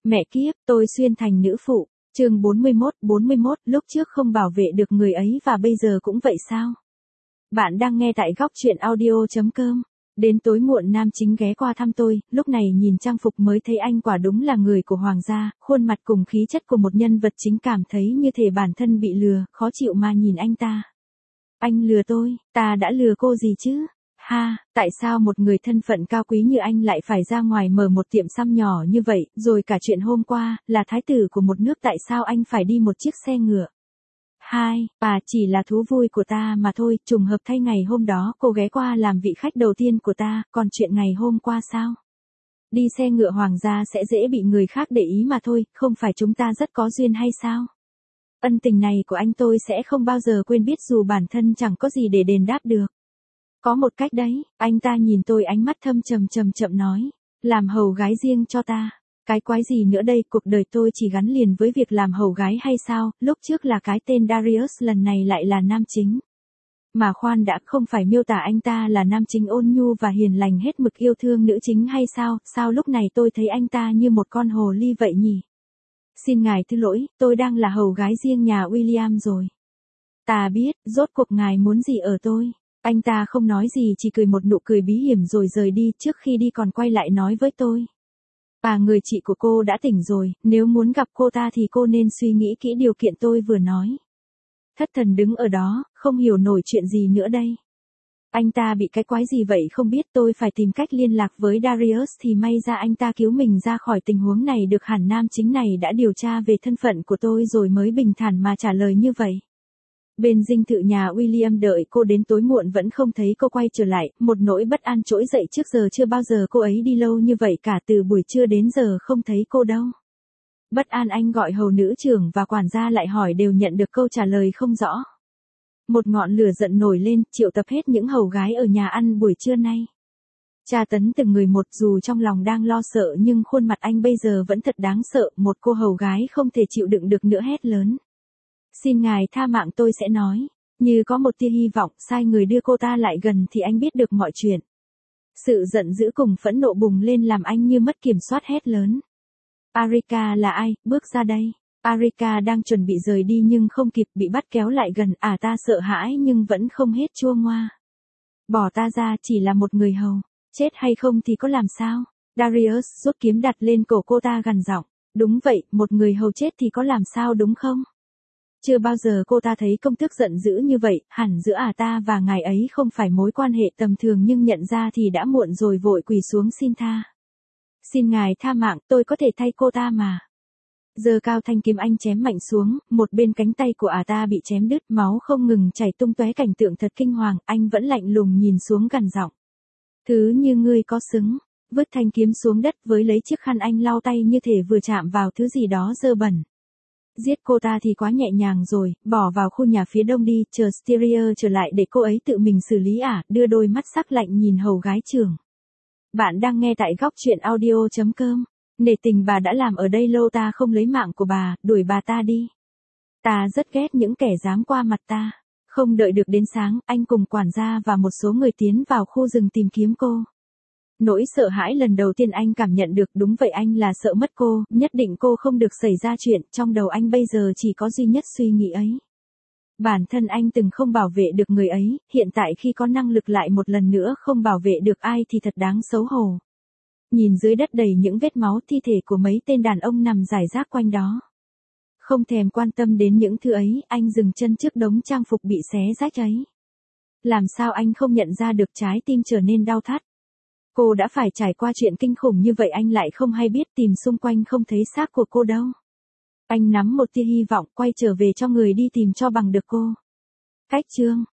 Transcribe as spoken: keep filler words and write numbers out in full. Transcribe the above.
Mẹ kiếp, tôi xuyên thành nữ phụ. Chương bốn mươi mốt, bốn mươi mốt, lúc trước không bảo vệ được người ấy và bây giờ cũng vậy sao? Bạn đang nghe tại góc truyện audio chấm com. Đến tối muộn nam chính ghé qua thăm tôi, lúc này nhìn trang phục mới thấy anh quả đúng là người của hoàng gia, khuôn mặt cùng khí chất của một nhân vật chính, cảm thấy như thể bản thân bị lừa, khó chịu mà nhìn anh ta. Anh lừa tôi, ta đã lừa cô gì chứ? Ha, tại sao một người thân phận cao quý như anh lại phải ra ngoài mở một tiệm xăm nhỏ như vậy, rồi cả chuyện hôm qua, là thái tử của một nước, tại sao anh phải đi một chiếc xe ngựa? Hai, bà chỉ là thú vui của ta mà thôi, trùng hợp thay ngày hôm đó cô ghé qua làm vị khách đầu tiên của ta, còn chuyện ngày hôm qua sao? Đi xe ngựa hoàng gia sẽ dễ bị người khác để ý mà thôi, không phải chúng ta rất có duyên hay sao? Ân tình này của anh tôi sẽ không bao giờ quên, biết dù bản thân chẳng có gì để đền đáp được. Có một cách đấy, anh ta nhìn tôi ánh mắt thâm trầm trầm chậm nói, làm hầu gái riêng cho ta. Cái quái gì nữa đây, cuộc đời tôi chỉ gắn liền với việc làm hầu gái hay sao? Lúc trước là cái tên Darius, lần này lại là nam chính. Mà khoan đã, không phải miêu tả anh ta là nam chính ôn nhu và hiền lành hết mực yêu thương nữ chính hay sao? Sao lúc này tôi thấy anh ta như một con hồ ly vậy nhỉ? Xin ngài thứ lỗi, tôi đang là hầu gái riêng nhà William rồi. Ta biết, rốt cuộc ngài muốn gì ở tôi? Anh ta không nói gì, chỉ cười một nụ cười bí hiểm rồi rời đi, trước khi đi còn quay lại nói với tôi. À, người chị của cô đã tỉnh rồi, nếu muốn gặp cô ta thì cô nên suy nghĩ kỹ điều kiện tôi vừa nói. Thất thần đứng ở đó, không hiểu nổi chuyện gì nữa đây. Anh ta bị cái quái gì vậy không biết, tôi phải tìm cách liên lạc với Darius thì may ra anh ta cứu mình ra khỏi tình huống này được, hẳn nam chính này đã điều tra về thân phận của tôi rồi mới bình thản mà trả lời như vậy. Bên dinh thự nhà William đợi cô đến tối muộn vẫn không thấy cô quay trở lại, một nỗi bất an trỗi dậy, trước giờ chưa bao giờ cô ấy đi lâu như vậy cả, từ buổi trưa đến giờ không thấy cô đâu. Bất an anh gọi hầu nữ trưởng và quản gia lại hỏi, đều nhận được câu trả lời không rõ. Một ngọn lửa giận nổi lên, triệu tập hết những hầu gái ở nhà ăn buổi trưa nay. Tra tấn từng người một, dù trong lòng đang lo sợ nhưng khuôn mặt anh bây giờ vẫn thật đáng sợ, một cô hầu gái không thể chịu đựng được nữa hét lớn. Xin ngài tha mạng, tôi sẽ nói. Như có một tia hy vọng, sai người đưa cô ta lại gần thì anh biết được mọi chuyện. Sự giận dữ cùng phẫn nộ bùng lên làm anh như mất kiểm soát, hét lớn. Arika là ai, bước ra đây. Arika đang chuẩn bị rời đi nhưng không kịp, bị bắt kéo lại gần, à ta sợ hãi nhưng vẫn không hết chua ngoa. Bỏ ta ra, chỉ là một người hầu. Chết hay không thì có làm sao? Darius rút kiếm đặt lên cổ cô ta gằn giọng. Đúng vậy, một người hầu chết thì có làm sao đúng không? Chưa bao giờ cô ta thấy công tước giận dữ như vậy, hẳn giữa ả ta và ngài ấy không phải mối quan hệ tầm thường, nhưng nhận ra thì đã muộn rồi, vội quỳ xuống xin tha. Xin ngài tha mạng, tôi có thể thay cô ta mà. Giơ cao thanh kiếm anh chém mạnh xuống, một bên cánh tay của ả ta bị chém đứt, máu không ngừng chảy tung tóe, cảnh tượng thật kinh hoàng, anh vẫn lạnh lùng nhìn xuống gằn giọng. Thứ như ngươi có xứng, vứt thanh kiếm xuống đất, với lấy chiếc khăn anh lau tay như thể vừa chạm vào thứ gì đó dơ bẩn. Giết cô ta thì quá nhẹ nhàng rồi, bỏ vào khu nhà phía đông đi, chờ Styria trở lại để cô ấy tự mình xử lý ả, đưa đôi mắt sắc lạnh nhìn hầu gái trưởng. Bạn đang nghe tại góc truyện audio chấm com. Nể tình bà đã làm ở đây lâu, ta không lấy mạng của bà, đuổi bà ta đi. Ta rất ghét những kẻ dám qua mặt ta. Không đợi được đến sáng, anh cùng quản gia và một số người tiến vào khu rừng tìm kiếm cô. Nỗi sợ hãi lần đầu tiên anh cảm nhận được, đúng vậy, anh là sợ mất cô, nhất định cô không được xảy ra chuyện, trong đầu anh bây giờ chỉ có duy nhất suy nghĩ ấy. Bản thân anh từng không bảo vệ được người ấy, hiện tại khi có năng lực lại một lần nữa không bảo vệ được ai thì thật đáng xấu hổ. Nhìn dưới đất đầy những vết máu, thi thể của mấy tên đàn ông nằm rải rác quanh đó. Không thèm quan tâm đến những thứ ấy, anh dừng chân trước đống trang phục bị xé rách ấy. Làm sao anh không nhận ra được, trái tim trở nên đau thắt. Cô đã phải trải qua chuyện kinh khủng như vậy anh lại không hay biết, tìm xung quanh không thấy xác của cô đâu. Anh nắm một tia hy vọng, quay trở về cho người đi tìm cho bằng được cô. Cách chương